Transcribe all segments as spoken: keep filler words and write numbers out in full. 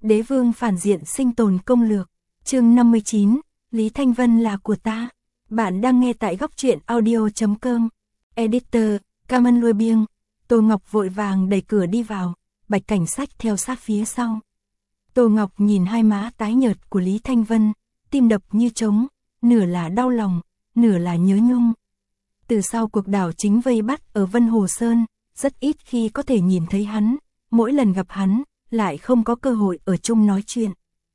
Đế vương phản diện sinh tồn công lược. Chương năm mươi chín, Lý Thanh Vân là của ta. Bạn đang nghe tại góc truyện audio chấm com. Editor, Cam Ơn Lôi Biêng. Tô Ngọc vội vàng đẩy cửa đi vào, Bạch Cảnh Sách theo sát phía sau. Tô Ngọc nhìn hai má tái nhợt của Lý Thanh Vân, tim đập như trống, nửa là đau lòng, nửa là nhớ nhung. Từ sau cuộc đảo chính vây bắt ở Vân Hồ Sơn, rất ít khi có thể nhìn thấy hắn, mỗi lần gặp hắn, lại không có cơ hội ở chung nói chuyện.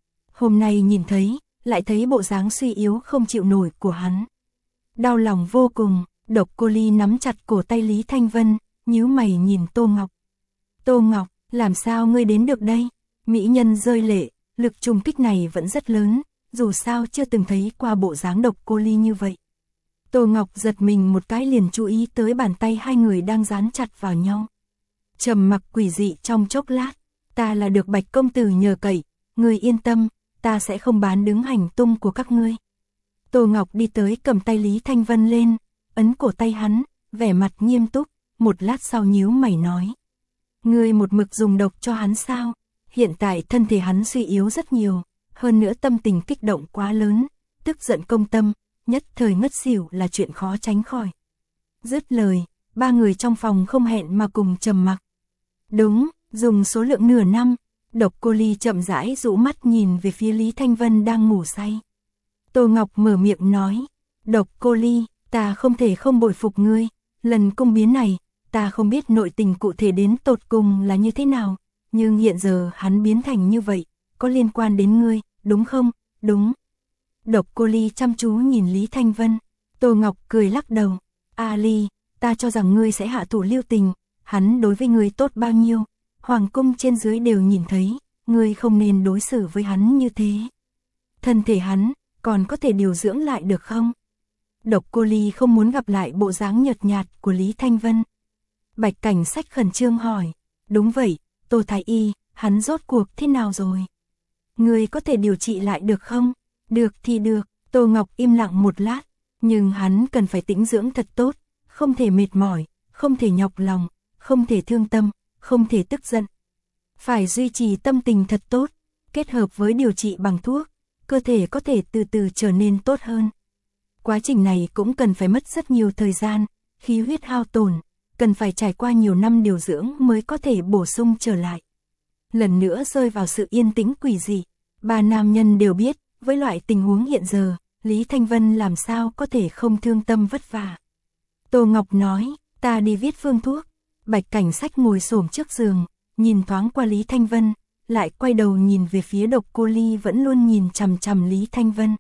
Hôm nay nhìn thấy, lại thấy bộ dáng suy yếu không chịu nổi của hắn. Đau lòng vô cùng, Độc Cô Ly nắm chặt cổ tay Lý Thanh Vân, nhíu mày nhìn Tô Ngọc. Tô Ngọc, làm sao ngươi đến được đây? Mỹ nhân rơi lệ, lực trùng kích này vẫn rất lớn, dù sao chưa từng thấy qua bộ dáng Độc Cô Ly như vậy. Tô Ngọc giật mình một cái liền chú ý tới bàn tay hai người đang dán chặt vào nhau. Trầm mặc quỷ dị trong chốc lát, ta là được Bạch công tử nhờ cậy, ngươi yên tâm, ta sẽ không bán đứng hành tung của các ngươi. Tô Ngọc đi tới cầm tay Lý Thanh Vân lên, ấn cổ tay hắn, vẻ mặt nghiêm túc, một lát sau nhíu mày nói. Ngươi một mực dùng độc cho hắn sao? Hiện tại thân thể hắn suy yếu rất nhiều, hơn nữa tâm tình kích động quá lớn, tức giận công tâm, nhất thời ngất xỉu là chuyện khó tránh khỏi. Dứt lời, ba người trong phòng không hẹn mà cùng trầm mặc. Đúng, dùng số lượng nửa năm. Độc Cô Ly chậm rãi rũ mắt nhìn về phía Lý Thanh Vân đang ngủ say. Tô Ngọc mở miệng nói, Độc Cô Ly, ta không thể không bội phục ngươi, lần cung biến này, ta không biết nội tình cụ thể đến tột cùng là như thế nào, nhưng hiện giờ hắn biến thành như vậy, có liên quan đến ngươi, đúng không? Đúng. Độc Cô Ly chăm chú nhìn Lý Thanh Vân, Tô Ngọc cười lắc đầu, A Ly, ta cho rằng ngươi sẽ hạ thủ lưu tình, hắn đối với ngươi tốt bao nhiêu. Hoàng cung trên dưới đều nhìn thấy, ngươi không nên đối xử với hắn như thế. Thân thể hắn, còn có thể điều dưỡng lại được không? Độc Cô Ly không muốn gặp lại bộ dáng nhợt nhạt của Lý Thanh Vân. Bạch Cảnh Sách khẩn trương hỏi, đúng vậy, Tô Thái Y, hắn rốt cuộc thế nào rồi? Ngươi có thể điều trị lại được không? Được thì được, Tô Ngọc im lặng một lát, nhưng hắn cần phải tĩnh dưỡng thật tốt, không thể mệt mỏi, không thể nhọc lòng, không thể thương tâm. Không thể tức giận. Phải duy trì tâm tình thật tốt, kết hợp với điều trị bằng thuốc, cơ thể có thể từ từ trở nên tốt hơn. Quá trình này cũng cần phải mất rất nhiều thời gian, khí huyết hao tổn, cần phải trải qua nhiều năm điều dưỡng mới có thể bổ sung trở lại. Lần nữa rơi vào sự yên tĩnh quỷ dị, ba nam nhân đều biết, với loại tình huống hiện giờ, Lý Thanh Vân làm sao có thể không thương tâm vất vả. Tô Ngọc nói, ta đi viết phương thuốc. Bạch Cảnh Sách ngồi xổm trước giường, nhìn thoáng qua Lý Thanh Vân, lại quay đầu nhìn về phía Độc Cô Ly vẫn luôn nhìn chằm chằm Lý Thanh Vân.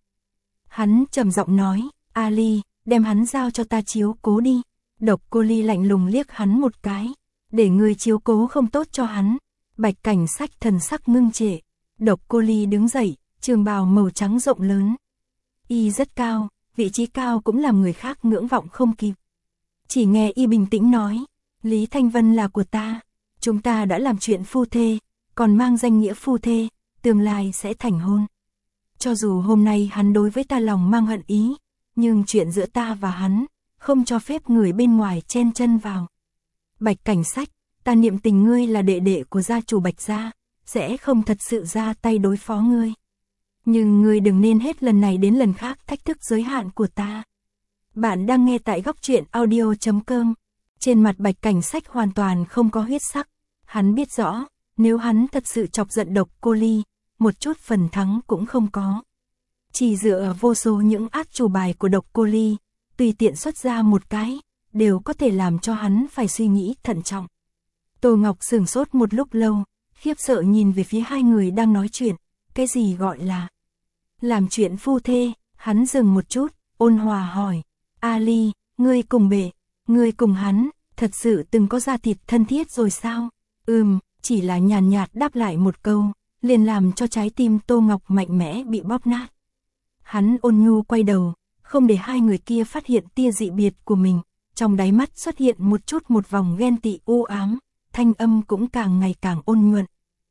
Hắn trầm giọng nói, A Ly, đem hắn giao cho ta chiếu cố đi. Độc Cô Ly lạnh lùng liếc hắn một cái, để người chiếu cố không tốt cho hắn. Bạch Cảnh Sách thần sắc ngưng trệ, Độc Cô Ly đứng dậy, trường bào màu trắng rộng lớn. Y rất cao, vị trí cao cũng làm người khác ngưỡng vọng không kịp. Chỉ nghe Y bình tĩnh nói, Lý Thanh Vân là của ta, chúng ta đã làm chuyện phu thê, còn mang danh nghĩa phu thê, tương lai sẽ thành hôn. Cho dù hôm nay hắn đối với ta lòng mang hận ý, nhưng chuyện giữa ta và hắn, không cho phép người bên ngoài chen chân vào. Bạch Cảnh Sách, ta niệm tình ngươi là đệ đệ của gia chủ Bạch gia, sẽ không thật sự ra tay đối phó ngươi. Nhưng ngươi đừng nên hết lần này đến lần khác thách thức giới hạn của ta. Bạn đang nghe tại góc truyện audio chấm com. Trên mặt Bạch Cảnh Sách hoàn toàn không có huyết sắc, hắn biết rõ, nếu hắn thật sự chọc giận Độc Cô Ly, một chút phần thắng cũng không có. Chỉ dựa vô số những át chủ bài của Độc Cô Ly, tùy tiện xuất ra một cái, đều có thể làm cho hắn phải suy nghĩ thận trọng. Tô Ngọc sửng sốt một lúc lâu, khiếp sợ nhìn về phía hai người đang nói chuyện, cái gì gọi là làm chuyện phu thê, hắn dừng một chút, ôn hòa hỏi, A Ly, ngươi cùng bệ, ngươi cùng hắn, thật sự từng có da thịt thân thiết rồi sao? Ừm, chỉ là nhàn nhạt đáp lại một câu, liền làm cho trái tim Tô Ngọc mạnh mẽ bị bóp nát. Hắn ôn nhu quay đầu, không để hai người kia phát hiện tia dị biệt của mình, trong đáy mắt xuất hiện một chút một vòng ghen tị u ám, thanh âm cũng càng ngày càng ôn nhuận.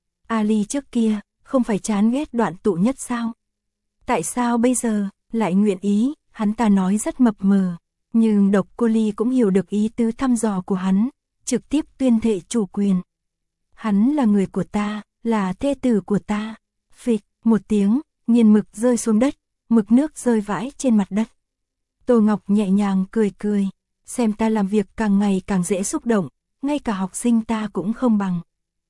A Ly trước kia, không phải chán ghét Đoạn Tụ Nhất sao? Tại sao bây giờ, lại nguyện ý? Hắn ta nói rất mập mờ. Nhưng Độc Cô Ly cũng hiểu được ý tứ thăm dò của hắn, trực tiếp tuyên thệ chủ quyền. Hắn là người của ta, là thê tử của ta. Phịch, một tiếng, nghiền mực rơi xuống đất, mực nước rơi vãi trên mặt đất. Tô Ngọc nhẹ nhàng cười cười, xem ta làm việc càng ngày càng dễ xúc động, ngay cả học sinh ta cũng không bằng.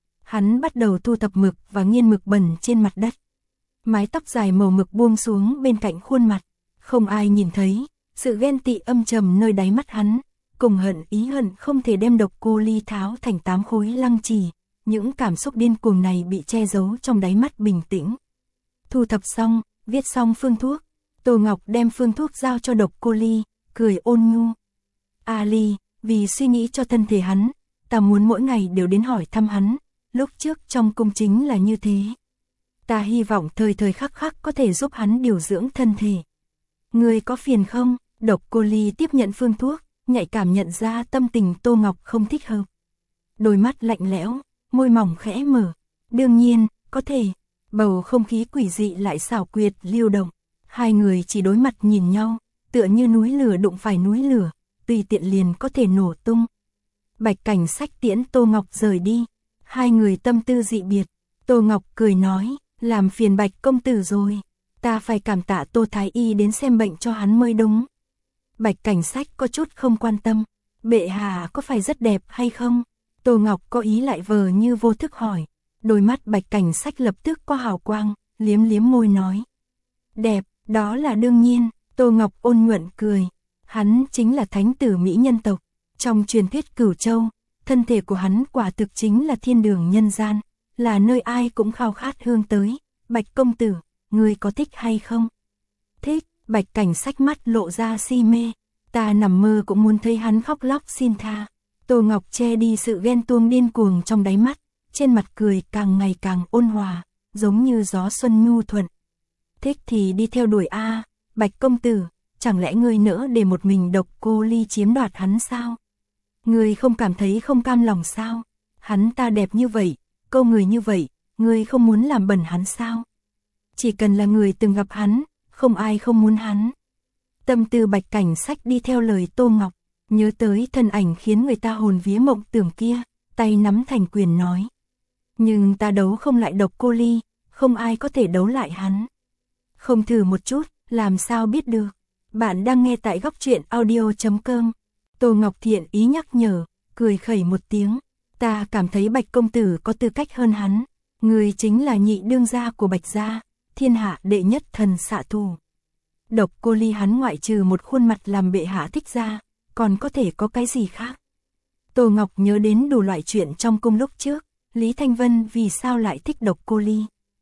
Hắn bắt đầu thu thập mực và nghiền mực bẩn trên mặt đất. Mái tóc dài màu mực buông xuống bên cạnh khuôn mặt, không ai nhìn thấy, sự ghen tị âm trầm nơi đáy mắt hắn, cùng hận ý hận không thể đem độc cô ly tháo thành tám khối lăng trì. Những cảm xúc điên cuồng này bị che giấu trong đáy mắt bình tĩnh. Thu thập xong, viết xong phương thuốc, Tô Ngọc đem phương thuốc giao cho độc cô ly, cười ôn nhu. A Ly, vì suy nghĩ cho thân thể hắn, ta muốn mỗi ngày đều đến hỏi thăm hắn, lúc trước trong cung chính là như thế. Ta hy vọng thời thời khắc khắc có thể giúp hắn điều dưỡng thân thể. Ngươi có phiền không? Độc cô ly tiếp nhận phương thuốc, nhạy cảm nhận ra tâm tình Tô Ngọc không thích hợp. Đôi mắt lạnh lẽo, môi mỏng khẽ mở. Đương nhiên, có thể. Bầu không khí quỷ dị lại xảo quyệt lưu động. Hai người chỉ đối mặt nhìn nhau, tựa như núi lửa đụng phải núi lửa, tùy tiện liền có thể nổ tung. Bạch Cảnh Sách tiễn Tô Ngọc rời đi. Hai người tâm tư dị biệt. Tô Ngọc cười nói, làm phiền Bạch công tử rồi. Ta phải cảm tạ Tô Thái Y đến xem bệnh cho hắn mới đúng. Bạch Cảnh Sách có chút không quan tâm. Bệ hạ có phải rất đẹp hay không? Tô Ngọc có ý lại vờ như vô thức hỏi. Đôi mắt Bạch Cảnh Sách lập tức có hào quang, liếm liếm môi nói. Đẹp, đó là đương nhiên. Tô Ngọc ôn nhuận cười. Hắn chính là thánh tử Mỹ nhân tộc. Trong truyền thuyết Cửu Châu, thân thể của hắn quả thực chính là thiên đường nhân gian, là nơi ai cũng khao khát hướng tới. Bạch công tử, ngươi có thích hay không? Thích. Bạch Cảnh Sách mắt lộ ra si mê. Ta nằm mơ cũng muốn thấy hắn khóc lóc xin tha. Tô Ngọc che đi sự ghen tuông điên cuồng trong đáy mắt, trên mặt cười càng ngày càng ôn hòa, giống như gió xuân nhu thuận. Thích thì đi theo đuổi a, Bạch công tử, chẳng lẽ ngươi nỡ để một mình độc cô ly chiếm đoạt hắn sao? Ngươi không cảm thấy không cam lòng sao? Hắn ta đẹp như vậy, câu người như vậy, ngươi không muốn làm bẩn hắn sao? Chỉ cần là người từng gặp hắn, không ai không muốn hắn. Tâm tư Bạch Cảnh Sách đi theo lời Tô Ngọc, nhớ tới thân ảnh khiến người ta hồn vía mộng tưởng kia, tay nắm thành quyền nói. Nhưng ta đấu không lại độc cô ly, không ai có thể đấu lại hắn. Không thử một chút, làm sao biết được. Bạn đang nghe tại góc truyện audio chấm com. Tô Ngọc thiện ý nhắc nhở, cười khẩy một tiếng. Ta cảm thấy Bạch công tử có tư cách hơn hắn. Người chính là nhị đương gia của Bạch gia, thiên hạ đệ nhất thần xạ thủ. Độc cô ly hắn ngoại trừ một khuôn mặt làm bệ hạ thích ra, còn có thể có cái gì khác. Tô Ngọc nhớ đến đủ loại chuyện trong cung lúc trước, Lý Thanh Vân vì sao lại thích độc cô ly.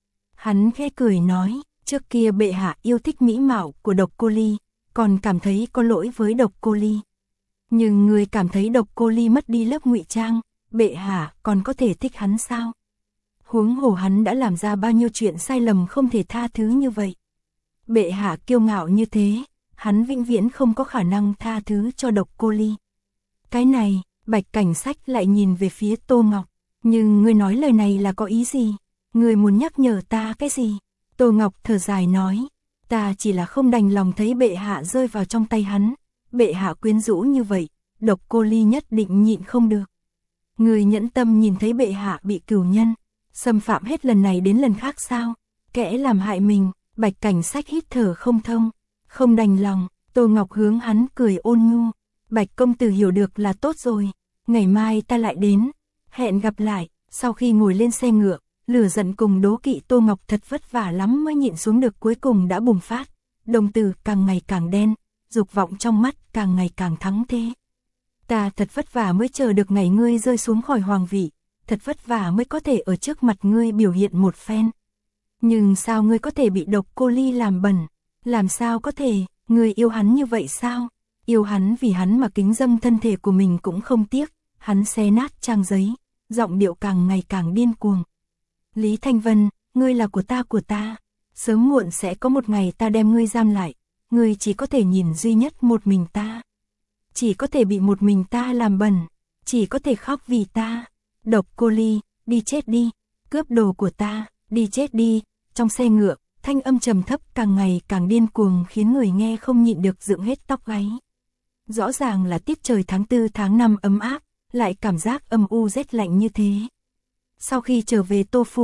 Hắn khẽ cười nói, trước kia bệ hạ yêu thích mỹ mạo của độc cô ly, còn cảm thấy có lỗi với độc cô ly. Nhưng người cảm thấy độc cô ly mất đi lớp ngụy trang, bệ hạ còn có thể thích hắn sao? Huống hồ hắn đã làm ra bao nhiêu chuyện sai lầm không thể tha thứ như vậy. Bệ hạ kiêu ngạo như thế, hắn vĩnh viễn không có khả năng tha thứ cho độc cô ly. Cái này, Bạch Cảnh Sách lại nhìn về phía Tô Ngọc. Nhưng ngươi nói lời này là có ý gì? Ngươi muốn nhắc nhở ta cái gì? Tô Ngọc thở dài nói. Ta chỉ là không đành lòng thấy bệ hạ rơi vào trong tay hắn. Bệ hạ quyến rũ như vậy, độc cô ly nhất định nhịn không được. Ngươi nhẫn tâm nhìn thấy bệ hạ bị cửu nhân xâm phạm hết lần này đến lần khác sao? Kẻ làm hại mình. Bạch Cảnh Sách hít thở không thông, không đành lòng. Tô Ngọc hướng hắn cười ôn nhu. Bạch công tử hiểu được là tốt rồi, ngày mai ta lại đến. Hẹn gặp lại. Sau khi ngồi lên xe ngựa, lửa giận cùng đố kỵ Tô Ngọc thật vất vả lắm mới nhịn xuống được, cuối cùng đã bùng phát. Đồng tử càng ngày càng đen, dục vọng trong mắt càng ngày càng thắng thế. Ta thật vất vả mới chờ được ngày ngươi rơi xuống khỏi hoàng vị, thật vất vả mới có thể ở trước mặt ngươi biểu hiện một phen. Nhưng sao ngươi có thể bị độc cô ly làm bẩn? Làm sao có thể? Ngươi yêu hắn như vậy sao? Yêu hắn vì hắn mà kính dâng thân thể của mình cũng không tiếc. Hắn xé nát trang giấy, giọng điệu càng ngày càng điên cuồng. Lý Thanh Vân, ngươi là của ta của ta. Sớm muộn sẽ có một ngày ta đem ngươi giam lại. Ngươi chỉ có thể nhìn duy nhất một mình ta. Chỉ có thể bị một mình ta làm bẩn. Chỉ có thể khóc vì ta. Độc cô ly, đi chết đi. Cướp đồ của ta, đi chết đi. Trong xe ngựa, thanh âm trầm thấp càng ngày càng điên cuồng khiến người nghe không nhịn được dựng hết tóc gáy. Rõ ràng là tiết trời tháng tư tháng năm ấm áp, lại cảm giác âm u rét lạnh như thế. Sau khi trở về Tô Phủ,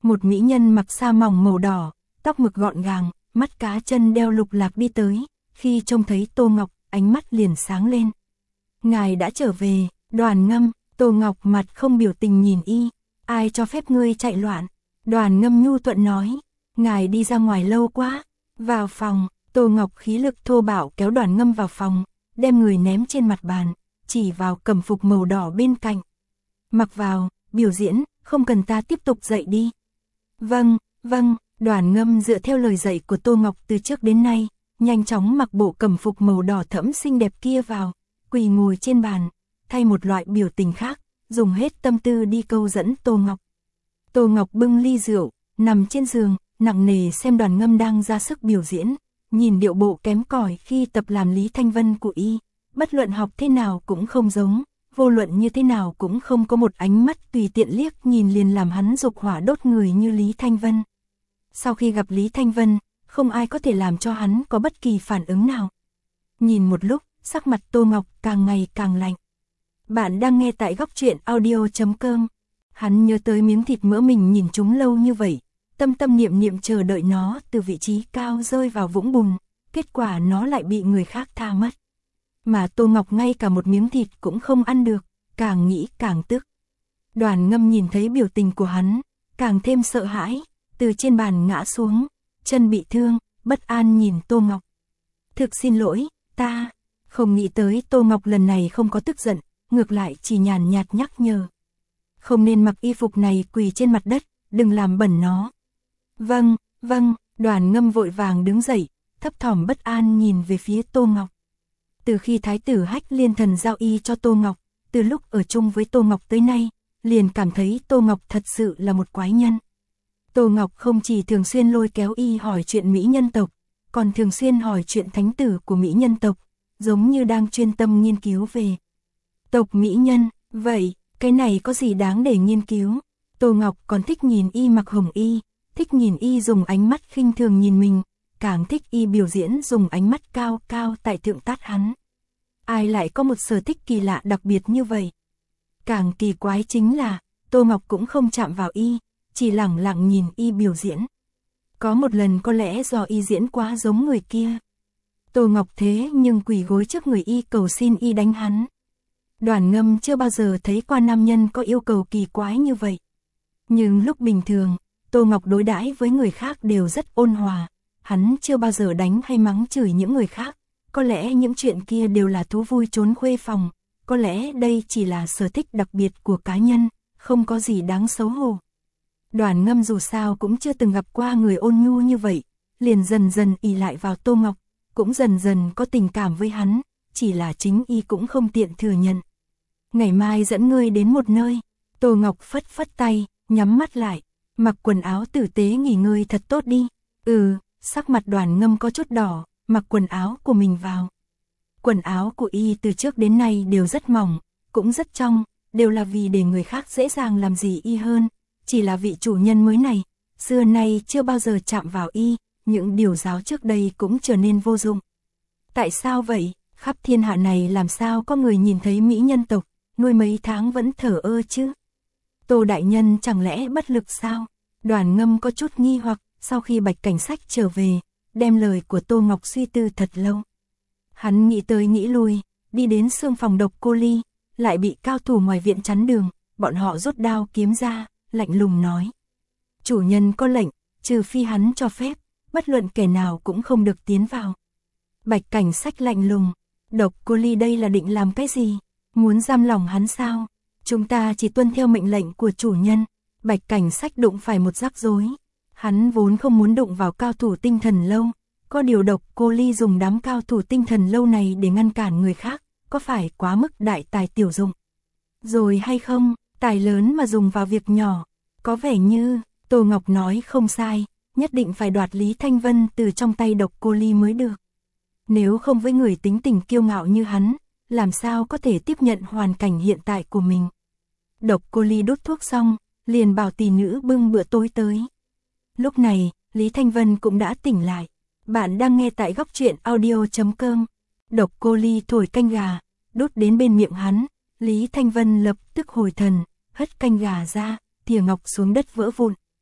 Một mỹ nhân mặc sa mỏng màu đỏ, tóc mực gọn gàng, mắt cá chân đeo lục lạc đi tới, khi trông thấy Tô Ngọc, ánh mắt liền sáng lên. Ngài đã trở về, Đoàn Ngâm. Tô Ngọc mặt không biểu tình nhìn y, ai cho phép ngươi chạy loạn? Đoàn Ngâm nhu thuận nói, ngài đi ra ngoài lâu quá. Vào phòng, Tô Ngọc khí lực thô bạo kéo Đoàn Ngâm vào phòng, đem người ném trên mặt bàn, chỉ vào cẩm phục màu đỏ bên cạnh. Mặc vào, biểu diễn, không cần ta tiếp tục dạy đi. Vâng, vâng, Đoàn Ngâm dựa theo lời dạy của Tô Ngọc từ trước đến nay, nhanh chóng mặc bộ cẩm phục màu đỏ thẫm xinh đẹp kia vào, quỳ ngồi trên bàn, thay một loại biểu tình khác, dùng hết tâm tư đi câu dẫn Tô Ngọc. Tô Ngọc bưng ly rượu, nằm trên giường, nặng nề xem Đoàn Ngâm đang ra sức biểu diễn, nhìn điệu bộ kém cỏi khi tập làm Lý Thanh Vân của y, bất luận học thế nào cũng không giống, vô luận như thế nào cũng không có một ánh mắt tùy tiện liếc nhìn liền làm hắn dục hỏa đốt người như Lý Thanh Vân. Sau khi gặp Lý Thanh Vân, không ai có thể làm cho hắn có bất kỳ phản ứng nào. Nhìn một lúc, sắc mặt Tô Ngọc càng ngày càng lạnh. Bạn đang nghe tại góc truyện audio chấm com. Hắn nhớ tới miếng thịt mỡ mình nhìn chúng lâu như vậy, tâm tâm niệm niệm chờ đợi nó từ vị trí cao rơi vào vũng bùn, kết quả nó lại bị người khác tha mất. Mà Tô Ngọc ngay cả một miếng thịt cũng không ăn được, càng nghĩ càng tức. Đoàn Ngâm nhìn thấy biểu tình của hắn, càng thêm sợ hãi, từ trên bàn ngã xuống, chân bị thương, bất an nhìn Tô Ngọc. Thực xin lỗi, ta không nghĩ tới Tô Ngọc lần này không có tức giận, ngược lại chỉ nhàn nhạt nhắc nhở. Không nên mặc y phục này quỳ trên mặt đất, đừng làm bẩn nó. Vâng, vâng, Đoàn Ngâm vội vàng đứng dậy, thấp thỏm bất an nhìn về phía Tô Ngọc. Từ khi Thái tử Hách Liên Thần giao y cho Tô Ngọc, từ lúc ở chung với Tô Ngọc tới nay, liền cảm thấy Tô Ngọc thật sự là một quái nhân. Tô Ngọc không chỉ thường xuyên lôi kéo y hỏi chuyện mỹ nhân tộc, còn thường xuyên hỏi chuyện thánh tử của mỹ nhân tộc, giống như đang chuyên tâm nghiên cứu về tộc mỹ nhân. Vậy, cái này có gì đáng để nghiên cứu? Tô Ngọc còn thích nhìn y mặc hồng y, thích nhìn y dùng ánh mắt khinh thường nhìn mình, càng thích y biểu diễn dùng ánh mắt cao cao tại thượng tát hắn. Ai lại có một sở thích kỳ lạ đặc biệt như vậy? Càng kỳ quái chính là, Tô Ngọc cũng không chạm vào y, chỉ lẳng lặng nhìn y biểu diễn. Có một lần có lẽ do y diễn quá giống người kia. Tô Ngọc thế nhưng quỳ gối trước người y cầu xin y đánh hắn. Đoàn Ngâm chưa bao giờ thấy qua nam nhân có yêu cầu kỳ quái như vậy. Nhưng lúc bình thường, Tô Ngọc đối đãi với người khác đều rất ôn hòa. Hắn chưa bao giờ đánh hay mắng chửi những người khác. Có lẽ những chuyện kia đều là thú vui trốn khuê phòng. Có lẽ đây chỉ là sở thích đặc biệt của cá nhân, không có gì đáng xấu hổ. Đoàn Ngâm dù sao cũng chưa từng gặp qua người ôn nhu như vậy, liền dần dần ỷ lại vào Tô Ngọc, cũng dần dần có tình cảm với hắn, chỉ là chính y cũng không tiện thừa nhận. Ngày mai dẫn ngươi đến một nơi. Tô Ngọc phất phất tay, nhắm mắt lại, mặc quần áo tử tế nghỉ ngơi thật tốt đi. Ừ, sắc mặt Đoàn Ngâm có chút đỏ, mặc quần áo của mình vào. Quần áo của y từ trước đến nay đều rất mỏng, cũng rất trong, đều là vì để người khác dễ dàng làm gì y hơn. Chỉ là vị chủ nhân mới này, xưa nay chưa bao giờ chạm vào y, những điều giáo trước đây cũng trở nên vô dụng. Tại sao vậy? Khắp thiên hạ này làm sao có người nhìn thấy mỹ nhân tộc, nuôi mấy tháng vẫn thở ơ chứ? Tô đại nhân chẳng lẽ bất lực sao? Đoàn Ngâm có chút nghi hoặc, sau khi Bạch Cảnh Sách trở về, đem lời của Tô Ngọc suy tư thật lâu. Hắn nghĩ tới nghĩ lui, đi đến xương phòng độc cô Ly, lại bị cao thủ ngoài viện chắn đường, bọn họ rút đao kiếm ra, lạnh lùng nói. Chủ nhân có lệnh, trừ phi hắn cho phép, bất luận kẻ nào cũng không được tiến vào. Bạch Cảnh Sách lạnh lùng, độc cô Ly đây là định làm cái gì? Muốn giam lòng hắn sao? Chúng ta chỉ tuân theo mệnh lệnh của chủ nhân. Bạch Cảnh Sách đụng phải một rắc rối. Hắn vốn không muốn đụng vào cao thủ tinh thần lâu. Có điều độc cô Ly dùng đám cao thủ tinh thần lâu này để ngăn cản người khác, có phải quá mức đại tài tiểu dụng rồi hay không? Tài lớn mà dùng vào việc nhỏ. Có vẻ như, Tô Ngọc nói không sai, nhất định phải đoạt Lý Thanh Vân từ trong tay độc cô Ly mới được. Nếu không với người tính tình kiêu ngạo như hắn, làm sao có thể tiếp nhận hoàn cảnh hiện tại của mình. Độc cô Ly đút thuốc xong, liền bảo tỷ nữ bưng bữa tối tới. Lúc này, Lý Thanh Vân cũng đã tỉnh lại. Bạn đang nghe tại góc truyện audio chấm com. Độc cô Ly thổi canh gà, đút đến bên miệng hắn. Lý Thanh Vân lập tức hồi thần, hất canh gà ra, thìa ngọc xuống đất vỡ vụn.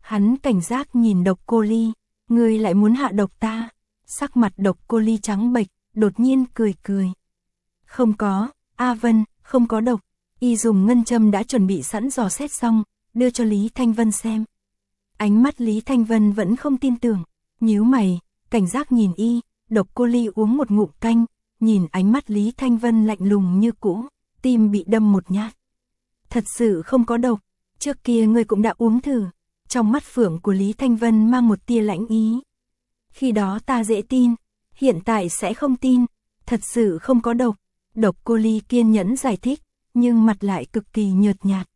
Hắn cảnh giác nhìn Độc Cô Ly, ngươi lại muốn hạ độc ta. Sắc mặt Độc Cô Ly trắng bệch, đột nhiên cười cười. Không có, A Vân, không có độc. Y dùng ngân châm đã chuẩn bị sẵn dò xét xong, đưa cho Lý Thanh Vân xem. Ánh mắt Lý Thanh Vân vẫn không tin tưởng, nhíu mày, cảnh giác nhìn Y. Độc Cô Ly uống một ngụm canh, nhìn ánh mắt Lý Thanh Vân lạnh lùng như cũ, tim bị đâm một nhát. Thật sự không có độc, trước kia ngươi cũng đã uống thử. Trong mắt phượng của Lý Thanh Vân mang một tia lãnh ý. Khi đó ta dễ tin, hiện tại sẽ không tin, thật sự không có độc. Độc Cô Ly kiên nhẫn giải thích, nhưng mặt lại cực kỳ nhợt nhạt.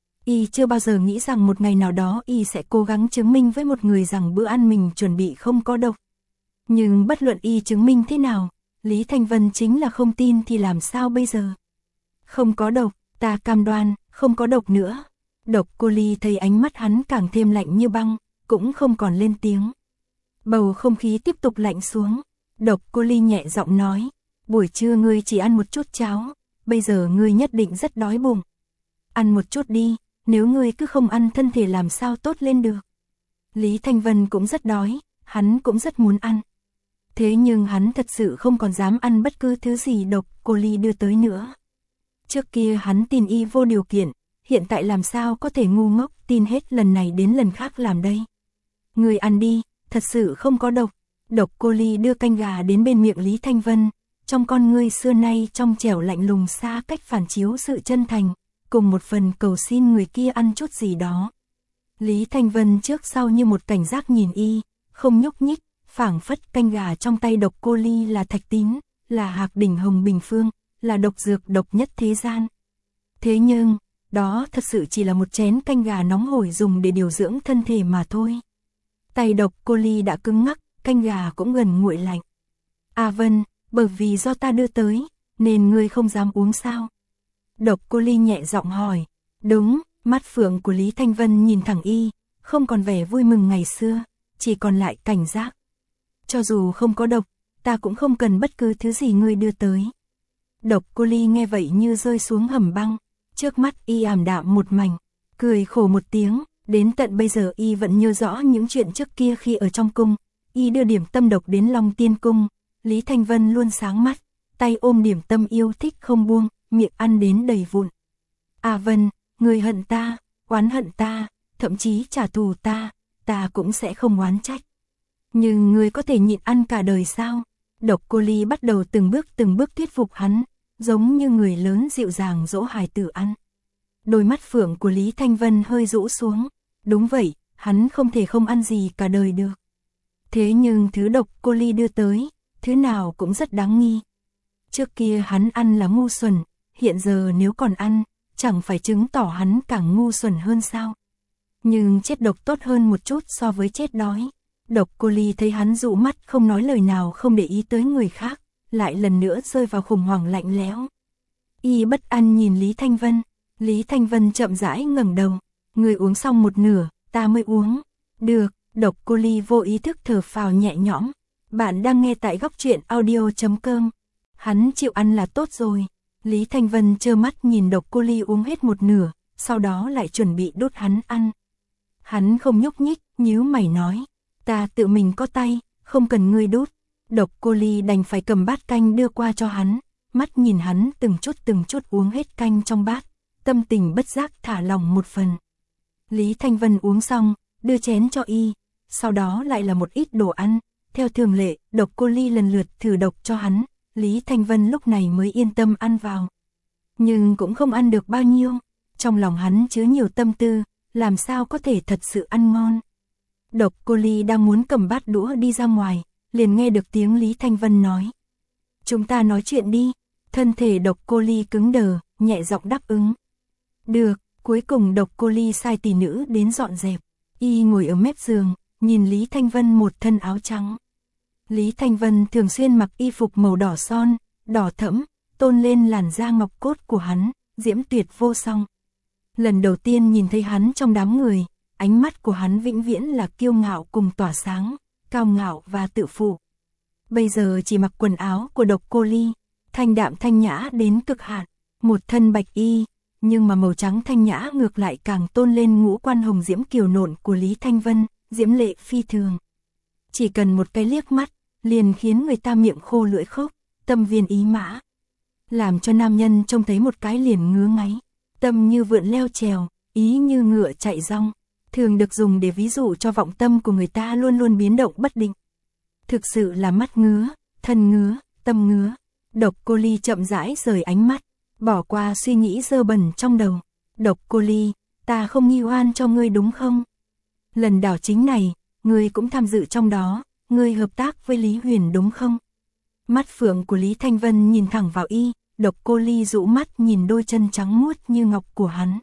Y chưa bao giờ nghĩ rằng một ngày nào đó Y sẽ cố gắng chứng minh với một người rằng bữa ăn mình chuẩn bị không có độc. Nhưng bất luận Y chứng minh thế nào, Lý Thanh Vân chính là không tin thì làm sao bây giờ? Không có độc, ta cam đoan, không có độc nữa. Độc Cô Ly thấy ánh mắt hắn càng thêm lạnh như băng, cũng không còn lên tiếng. Bầu không khí tiếp tục lạnh xuống. Độc Cô Ly nhẹ giọng nói, buổi trưa ngươi chỉ ăn một chút cháo, bây giờ ngươi nhất định rất đói bụng. Ăn một chút đi, nếu ngươi cứ không ăn thân thể làm sao tốt lên được. Lý Thanh Vân cũng rất đói, hắn cũng rất muốn ăn. Thế nhưng hắn thật sự không còn dám ăn bất cứ thứ gì Độc Cô Ly đưa tới nữa. Trước kia hắn tin Y vô điều kiện, hiện tại làm sao có thể ngu ngốc tin hết lần này đến lần khác làm đây. Ngươi ăn đi, thật sự không có độc. Độc Cô Ly đưa canh gà đến bên miệng Lý Thanh Vân, trong con ngươi xưa nay trong trẻo lạnh lùng xa cách phản chiếu sự chân thành, cùng một phần cầu xin người kia ăn chút gì đó. Lý Thanh Vân trước sau như một cảnh giác nhìn Y, không nhúc nhích, phảng phất canh gà trong tay Độc Cô Ly là thạch tín, là hạc đỉnh hồng bình phương, là độc dược độc nhất thế gian. Thế nhưng, đó thật sự chỉ là một chén canh gà nóng hổi dùng để điều dưỡng thân thể mà thôi. Tay Độc Cô Ly đã cứng ngắc, canh gà cũng gần nguội lạnh. A Vân, bởi vì do ta đưa tới, nên ngươi không dám uống sao? Độc Cô Ly nhẹ giọng hỏi. Đúng, mắt phượng của Lý Thanh Vân nhìn thẳng Y, không còn vẻ vui mừng ngày xưa, chỉ còn lại cảnh giác. Cho dù không có độc, ta cũng không cần bất cứ thứ gì ngươi đưa tới. Độc Cô Ly nghe vậy như rơi xuống hầm băng, trước mắt Y ảm đạm một mảnh, cười khổ một tiếng, đến tận bây giờ Y vẫn nhớ rõ những chuyện trước kia khi ở trong cung. Y đưa điểm tâm độc đến Long Tiên Cung, Lý Thanh Vân luôn sáng mắt, tay ôm điểm tâm yêu thích không buông, miệng ăn đến đầy vụn. A Vân, ngươi hận ta, oán hận ta, thậm chí trả thù ta, ta cũng sẽ không oán trách. Nhưng ngươi có thể nhịn ăn cả đời sao? Độc Cô Ly bắt đầu từng bước từng bước thuyết phục hắn, giống như người lớn dịu dàng dỗ hài tử ăn. Đôi mắt phượng của Lý Thanh Vân hơi rũ xuống, đúng vậy, hắn không thể không ăn gì cả đời được. Thế nhưng thứ Độc Cô Ly đưa tới, thứ nào cũng rất đáng nghi. Trước kia hắn ăn là ngu xuẩn, hiện giờ nếu còn ăn, chẳng phải chứng tỏ hắn càng ngu xuẩn hơn sao? Nhưng chết độc tốt hơn một chút so với chết đói. Độc Cô Ly thấy hắn dụ mắt không nói lời nào không để ý tới người khác, lại lần nữa rơi vào khủng hoảng lạnh lẽo. Y bất an nhìn Lý Thanh Vân, Lý Thanh Vân chậm rãi ngẩng đầu, người uống xong một nửa, ta mới uống. Được, Độc Cô Ly vô ý thức thở phào nhẹ nhõm. Bạn đang nghe tại góc truyện audio chấm com. Hắn chịu ăn là tốt rồi. Lý Thanh Vân trơ mắt nhìn Độc Cô Ly uống hết một nửa, sau đó lại chuẩn bị đút hắn ăn. Hắn không nhúc nhích, nhíu mày nói, ta tự mình có tay, không cần ngươi đút. Độc Cô Ly đành phải cầm bát canh đưa qua cho hắn, mắt nhìn hắn từng chút từng chút uống hết canh trong bát, tâm tình bất giác thả lỏng một phần. Lý Thanh Vân uống xong, đưa chén cho Y, sau đó lại là một ít đồ ăn. Theo thường lệ, Độc Cô Ly lần lượt thử độc cho hắn, Lý Thanh Vân lúc này mới yên tâm ăn vào. Nhưng cũng không ăn được bao nhiêu, trong lòng hắn chứa nhiều tâm tư, làm sao có thể thật sự ăn ngon. Độc Cô Ly đang muốn cầm bát đũa đi ra ngoài, liền nghe được tiếng Lý Thanh Vân nói. Chúng ta nói chuyện đi. Thân thể Độc Cô Ly cứng đờ, nhẹ giọng đáp ứng. Được, cuối cùng Độc Cô Ly sai tỷ nữ đến dọn dẹp. Y ngồi ở mép giường, nhìn Lý Thanh Vân một thân áo trắng. Lý Thanh Vân thường xuyên mặc y phục màu đỏ son, đỏ thẫm, tôn lên làn da ngọc cốt của hắn, diễm tuyệt vô song. Lần đầu tiên nhìn thấy hắn trong đám người, ánh mắt của hắn vĩnh viễn là kiêu ngạo cùng tỏa sáng, cao ngạo và tự phụ. Bây giờ chỉ mặc quần áo của Độc Cô Ly, thanh đạm thanh nhã đến cực hạn, một thân bạch y, nhưng mà màu trắng thanh nhã ngược lại càng tôn lên ngũ quan hồng diễm kiều nộn của Lý Thanh Vân, diễm lệ phi thường. Chỉ cần một cái liếc mắt, liền khiến người ta miệng khô lưỡi khốc, tâm viên ý mã. Làm cho nam nhân trông thấy một cái liền ngứa ngáy, tâm như vượn leo trèo, ý như ngựa chạy rong, thường được dùng để ví dụ cho vọng tâm của người ta luôn luôn biến động bất định. Thực sự là mắt ngứa, thân ngứa, tâm ngứa. Độc Cô Ly chậm rãi rời ánh mắt, bỏ qua suy nghĩ dơ bẩn trong đầu. Độc Cô Ly, ta không nghi oan cho ngươi đúng không? Lần đảo chính này, ngươi cũng tham dự trong đó, ngươi hợp tác với Lý Huyền đúng không? Mắt phượng của Lý Thanh Vân nhìn thẳng vào y, Độc Cô Ly dụ mắt nhìn đôi chân trắng muốt như ngọc của hắn.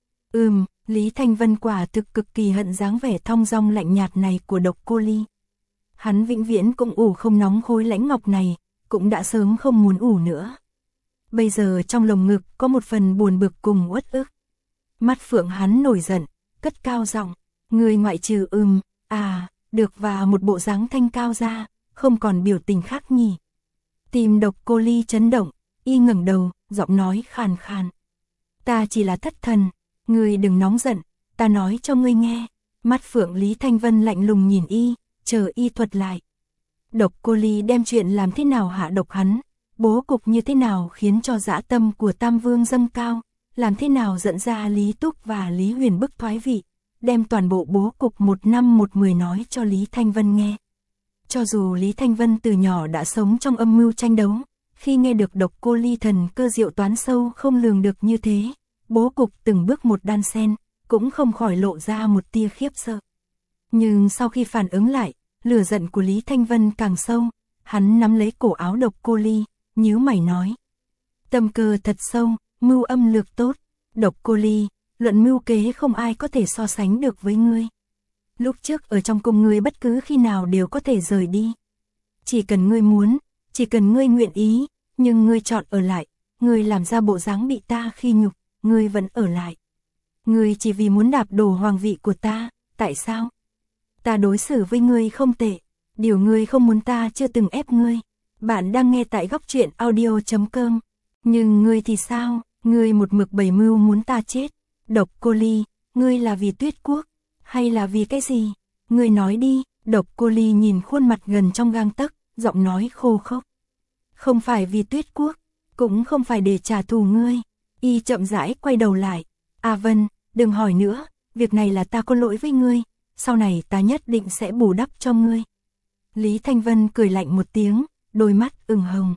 Ừm, Lý Thanh Vân quả thực cực kỳ hận dáng vẻ thong dong lạnh nhạt này của Độc Cô Ly. Hắn vĩnh viễn cũng ủ không nóng khối lãnh ngọc này, cũng đã sớm không muốn ủ nữa. Bây giờ trong lồng ngực có một phần buồn bực cùng uất ức. Mắt phượng hắn nổi giận, cất cao giọng, người ngoại trừ ừm, à, được và một bộ dáng thanh cao ra, không còn biểu tình khác nhỉ. Tim Độc Cô Ly chấn động, y ngẩng đầu, giọng nói khàn khàn. Ta chỉ là thất thần, ngươi đừng nóng giận, ta nói cho ngươi nghe. Mắt phượng Lý Thanh Vân lạnh lùng nhìn y, chờ y thuật lại. Độc Cô Ly đem chuyện làm thế nào hạ độc hắn, bố cục như thế nào khiến cho dã tâm của Tam Vương dâng cao, làm thế nào dẫn ra Lý Túc và Lý Huyền bức thoái vị, đem toàn bộ bố cục một năm một mười nói cho Lý Thanh Vân nghe. Cho dù Lý Thanh Vân từ nhỏ đã sống trong âm mưu tranh đấu, khi nghe được Độc Cô Ly thần cơ diệu toán sâu không lường được như thế, bố cục từng bước một đan xen, cũng không khỏi lộ ra một tia khiếp sợ. Nhưng sau khi phản ứng lại, lửa giận của Lý Thanh Vân càng sâu, hắn nắm lấy cổ áo Độc Cô Ly, nhíu mày nói. Tâm cơ thật sâu, mưu âm lược tốt, Độc Cô Ly, luận mưu kế không ai có thể so sánh được với ngươi. Lúc trước ở trong cung ngươi bất cứ khi nào đều có thể rời đi. Chỉ cần ngươi muốn, chỉ cần ngươi nguyện ý, nhưng ngươi chọn ở lại, ngươi làm ra bộ dáng bị ta khi nhục, ngươi vẫn ở lại. Ngươi chỉ vì muốn đạp đổ hoàng vị của ta, tại sao? Ta đối xử với ngươi không tệ, điều ngươi không muốn ta chưa từng ép ngươi. Bạn đang nghe tại góc truyện audio chấm com. Nhưng ngươi thì sao? Ngươi một mực bày mưu muốn ta chết. Độc Cô Ly, ngươi là vì Tuyết Quốc, hay là vì cái gì? Ngươi nói đi. Độc Cô Ly nhìn khuôn mặt gần trong gang tấc, giọng nói khô khốc. Không phải vì Tuyết Quốc, cũng không phải để trả thù ngươi. Y chậm rãi quay đầu lại. A Vân, đừng hỏi nữa, việc này là ta có lỗi với ngươi, sau này ta nhất định sẽ bù đắp cho ngươi. Lý Thanh Vân cười lạnh một tiếng, đôi mắt ửng hồng.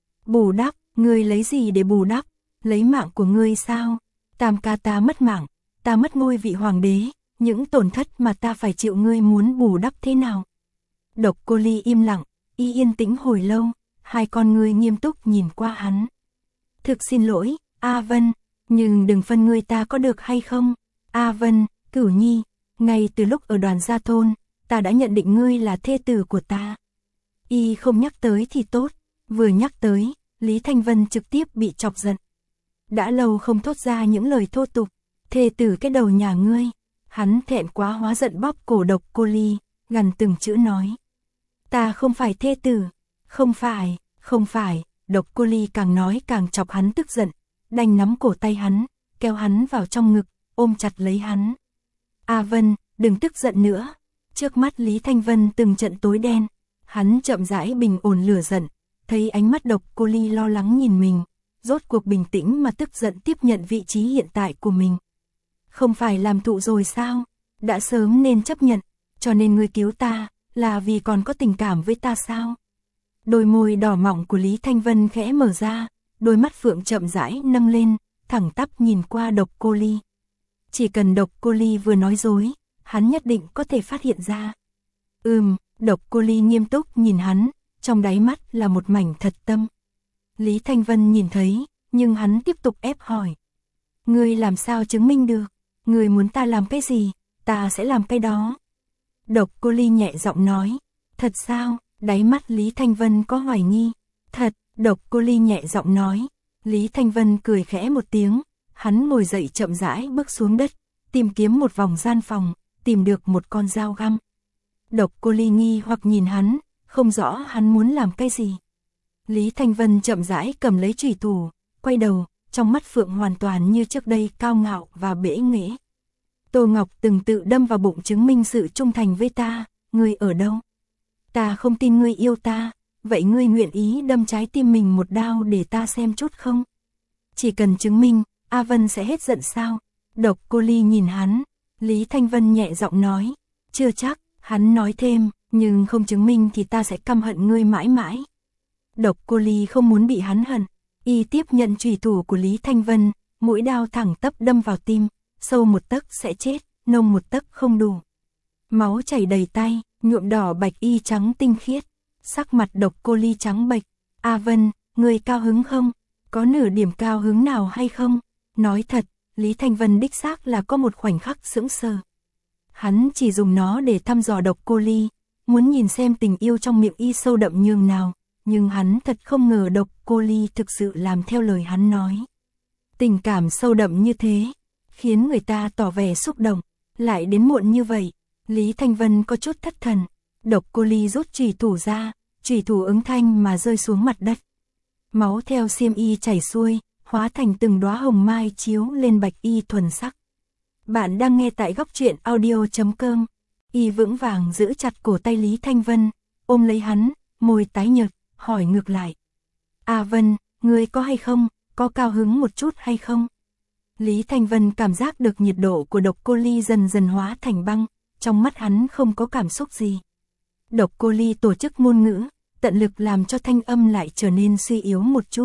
Bù đắp, ngươi lấy gì để bù đắp? Lấy mạng của ngươi sao? Tam ca ta mất mạng, ta mất ngôi vị hoàng đế, những tổn thất mà ta phải chịu ngươi muốn bù đắp thế nào? Độc Cô Ly im lặng, y yên tĩnh hồi lâu, hai con ngươi nghiêm túc nhìn qua hắn. Thực xin lỗi, A Vân, nhưng đừng phân ngươi ta có được hay không? A Vân, Cửu Nhi, ngay từ lúc ở Đoàn Gia Thôn, ta đã nhận định ngươi là thê tử của ta. Y không nhắc tới thì tốt, vừa nhắc tới, Lý Thanh Vân trực tiếp bị chọc giận. Đã lâu không thốt ra những lời thô tục, thê tử cái đầu nhà ngươi. Hắn thẹn quá hóa giận bóp cổ Độc Cô Ly, gằn từng chữ nói. Ta không phải thê tử, không phải, không phải. Độc Cô Ly càng nói càng chọc hắn tức giận, đành nắm cổ tay hắn, kéo hắn vào trong ngực, ôm chặt lấy hắn. A Vân, đừng tức giận nữa. Trước mắt Lý Thanh Vân từng trận tối đen, hắn chậm rãi bình ổn lửa giận, thấy ánh mắt Độc Cô Ly lo lắng nhìn mình, rốt cuộc bình tĩnh mà tức giận tiếp nhận vị trí hiện tại của mình. Không phải làm thụ rồi sao? Đã sớm nên chấp nhận, cho nên ngươi cứu ta, là vì còn có tình cảm với ta sao? Đôi môi đỏ mọng của Lý Thanh Vân khẽ mở ra, đôi mắt phượng chậm rãi nâng lên, thẳng tắp nhìn qua Độc Cô Ly. Chỉ cần Độc Cô Ly vừa nói dối, hắn nhất định có thể phát hiện ra. Ừm, Độc Cô Ly nghiêm túc nhìn hắn, trong đáy mắt là một mảnh thật tâm. Lý Thanh Vân nhìn thấy, nhưng hắn tiếp tục ép hỏi. Ngươi làm sao chứng minh được? Ngươi muốn ta làm cái gì, ta sẽ làm cái đó. Độc Cô Ly nhẹ giọng nói. Thật sao? Đáy mắt Lý Thanh Vân có hoài nghi. Thật, Độc Cô Ly nhẹ giọng nói. Lý Thanh Vân cười khẽ một tiếng, hắn ngồi dậy chậm rãi bước xuống đất, tìm kiếm một vòng gian phòng, tìm được một con dao găm. Độc Cô Ly nghi hoặc nhìn hắn, không rõ hắn muốn làm cái gì. Lý Thanh Vân chậm rãi cầm lấy chùy thủ, quay đầu, trong mắt Phượng hoàn toàn như trước đây cao ngạo và bẽ nghễ. Tô Ngọc từng tự đâm vào bụng chứng minh sự trung thành với ta, ngươi ở đâu? Ta không tin ngươi yêu ta, vậy ngươi nguyện ý đâm trái tim mình một đao để ta xem chút không? Chỉ cần chứng minh, A Vân sẽ hết giận sao? Độc Cô Ly nhìn hắn, Lý Thanh Vân nhẹ giọng nói, chưa chắc, hắn nói thêm, nhưng không chứng minh thì ta sẽ căm hận ngươi mãi mãi. Độc Cô Ly không muốn bị hắn hận, y tiếp nhận chùy thủ của Lý Thanh Vân, mũi đao thẳng tắp đâm vào tim, sâu một tấc sẽ chết, nông một tấc không đủ. Máu chảy đầy tay, nhuộm đỏ bạch y trắng tinh khiết, sắc mặt Độc Cô Ly trắng bệch. A Vân, ngươi cao hứng không? Có nửa điểm cao hứng nào hay không? Nói thật, Lý Thanh Vân đích xác là có một khoảnh khắc sững sờ. Hắn chỉ dùng nó để thăm dò Độc Cô Ly, muốn nhìn xem tình yêu trong miệng y sâu đậm nhường nào, nhưng hắn thật không ngờ Độc Cô Ly thực sự làm theo lời hắn nói. Tình cảm sâu đậm như thế, khiến người ta tỏ vẻ xúc động, lại đến muộn như vậy. Lý Thanh Vân có chút thất thần, Độc Cô Ly rút chùy thủ ra, chùy thủ ứng thanh mà rơi xuống mặt đất. Máu theo xiêm y chảy xuôi, hóa thành từng đóa hồng mai chiếu lên bạch y thuần sắc. Bạn đang nghe tại góc truyện audio chấm com. Y vững vàng giữ chặt cổ tay Lý Thanh Vân, ôm lấy hắn, môi tái nhợt, hỏi ngược lại. A Vân, ngươi có hay không, có cao hứng một chút hay không? Lý Thanh Vân cảm giác được nhiệt độ của Độc Cô Ly dần dần hóa thành băng, trong mắt hắn không có cảm xúc gì. Độc Cô Ly tổ chức ngôn ngữ, tận lực làm cho thanh âm lại trở nên suy yếu một chút.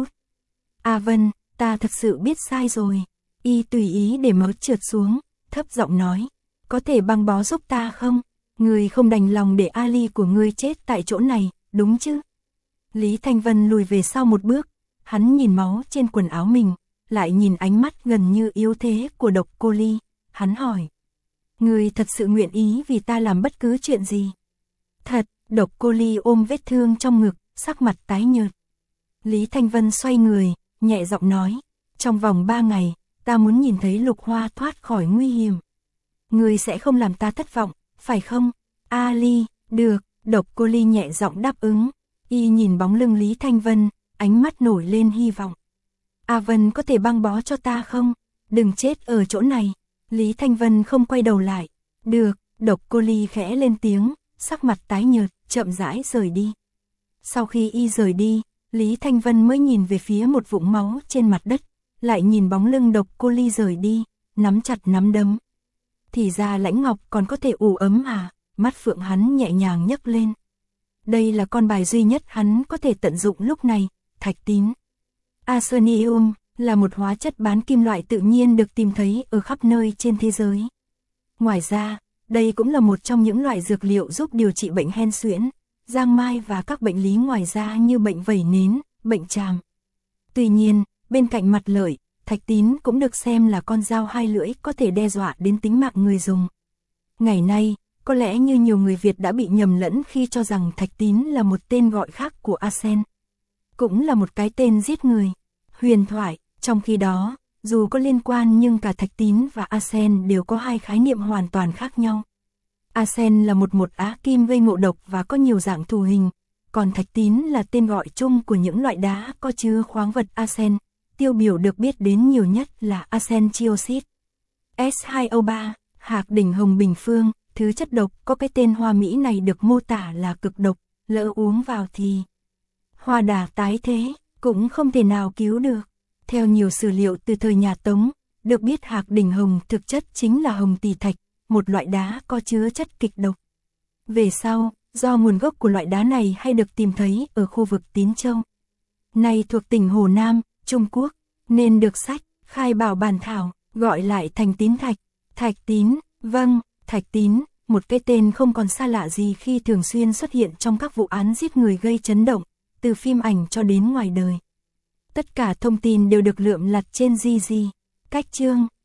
A Vân, ta thật sự biết sai rồi. Y tùy ý để mớ trượt xuống, thấp giọng nói, có thể băng bó giúp ta không? Ngươi không đành lòng để Ali của ngươi chết tại chỗ này, đúng chứ? Lý Thanh Vân lùi về sau một bước, hắn nhìn máu trên quần áo mình, lại nhìn ánh mắt gần như yếu thế của Độc Cô Ly, hắn hỏi. Ngươi thật sự nguyện ý vì ta làm bất cứ chuyện gì? Thật, Độc Cô Ly ôm vết thương trong ngực, sắc mặt tái nhợt. Lý Thanh Vân xoay người, nhẹ giọng nói, trong vòng ba ngày, ta muốn nhìn thấy Lục Hoa thoát khỏi nguy hiểm. Ngươi sẽ không làm ta thất vọng, phải không? Ali, được, Độc Cô Ly nhẹ giọng đáp ứng. Y nhìn bóng lưng Lý Thanh Vân, ánh mắt nổi lên hy vọng. A Vân có thể băng bó cho ta không? Đừng chết ở chỗ này. Lý Thanh Vân không quay đầu lại. Được, Độc Cô Ly khẽ lên tiếng, sắc mặt tái nhợt, chậm rãi rời đi. Sau khi y rời đi, Lý Thanh Vân mới nhìn về phía một vũng máu trên mặt đất, lại nhìn bóng lưng Độc Cô Ly rời đi, nắm chặt nắm đấm. Thì ra Lãnh Ngọc còn có thể ủ ấm à? Mắt phượng hắn nhẹ nhàng nhấc lên. Đây là con bài duy nhất hắn có thể tận dụng lúc này, thạch tín. Arsenium là một hóa chất bán kim loại tự nhiên được tìm thấy ở khắp nơi trên thế giới. Ngoài ra, đây cũng là một trong những loại dược liệu giúp điều trị bệnh hen suyễn, giang mai và các bệnh lý ngoài da như bệnh vẩy nến, bệnh tràm. Tuy nhiên, bên cạnh mặt lợi, thạch tín cũng được xem là con dao hai lưỡi có thể đe dọa đến tính mạng người dùng. Ngày nay, có lẽ như nhiều người Việt đã bị nhầm lẫn khi cho rằng thạch tín là một tên gọi khác của arsen. Cũng là một cái tên giết người, huyền thoại, trong khi đó, dù có liên quan nhưng cả thạch tín và arsen đều có hai khái niệm hoàn toàn khác nhau. Arsen là một một á kim gây ngộ độc và có nhiều dạng thù hình, còn thạch tín là tên gọi chung của những loại đá có chứa khoáng vật arsen, tiêu biểu được biết đến nhiều nhất là arsen trioxide. S hai O ba, hạc đỉnh hồng bình phương, thứ chất độc có cái tên hoa mỹ này được mô tả là cực độc, lỡ uống vào thì hoa đà tái thế, cũng không thể nào cứu được. Theo nhiều sử liệu từ thời nhà Tống, được biết hạc đỉnh hồng thực chất chính là hồng tỳ thạch, một loại đá có chứa chất kịch độc. Về sau, do nguồn gốc của loại đá này hay được tìm thấy ở khu vực Tín Châu, nay thuộc tỉnh Hồ Nam, Trung Quốc, nên được sách khai bảo bản thảo, gọi lại thành tín thạch. Thạch tín, vâng, thạch tín, một cái tên không còn xa lạ gì khi thường xuyên xuất hiện trong các vụ án giết người gây chấn động, từ phim ảnh cho đến ngoài đời. Tất cả thông tin đều được lượm lặt trên gi gi. Cách chương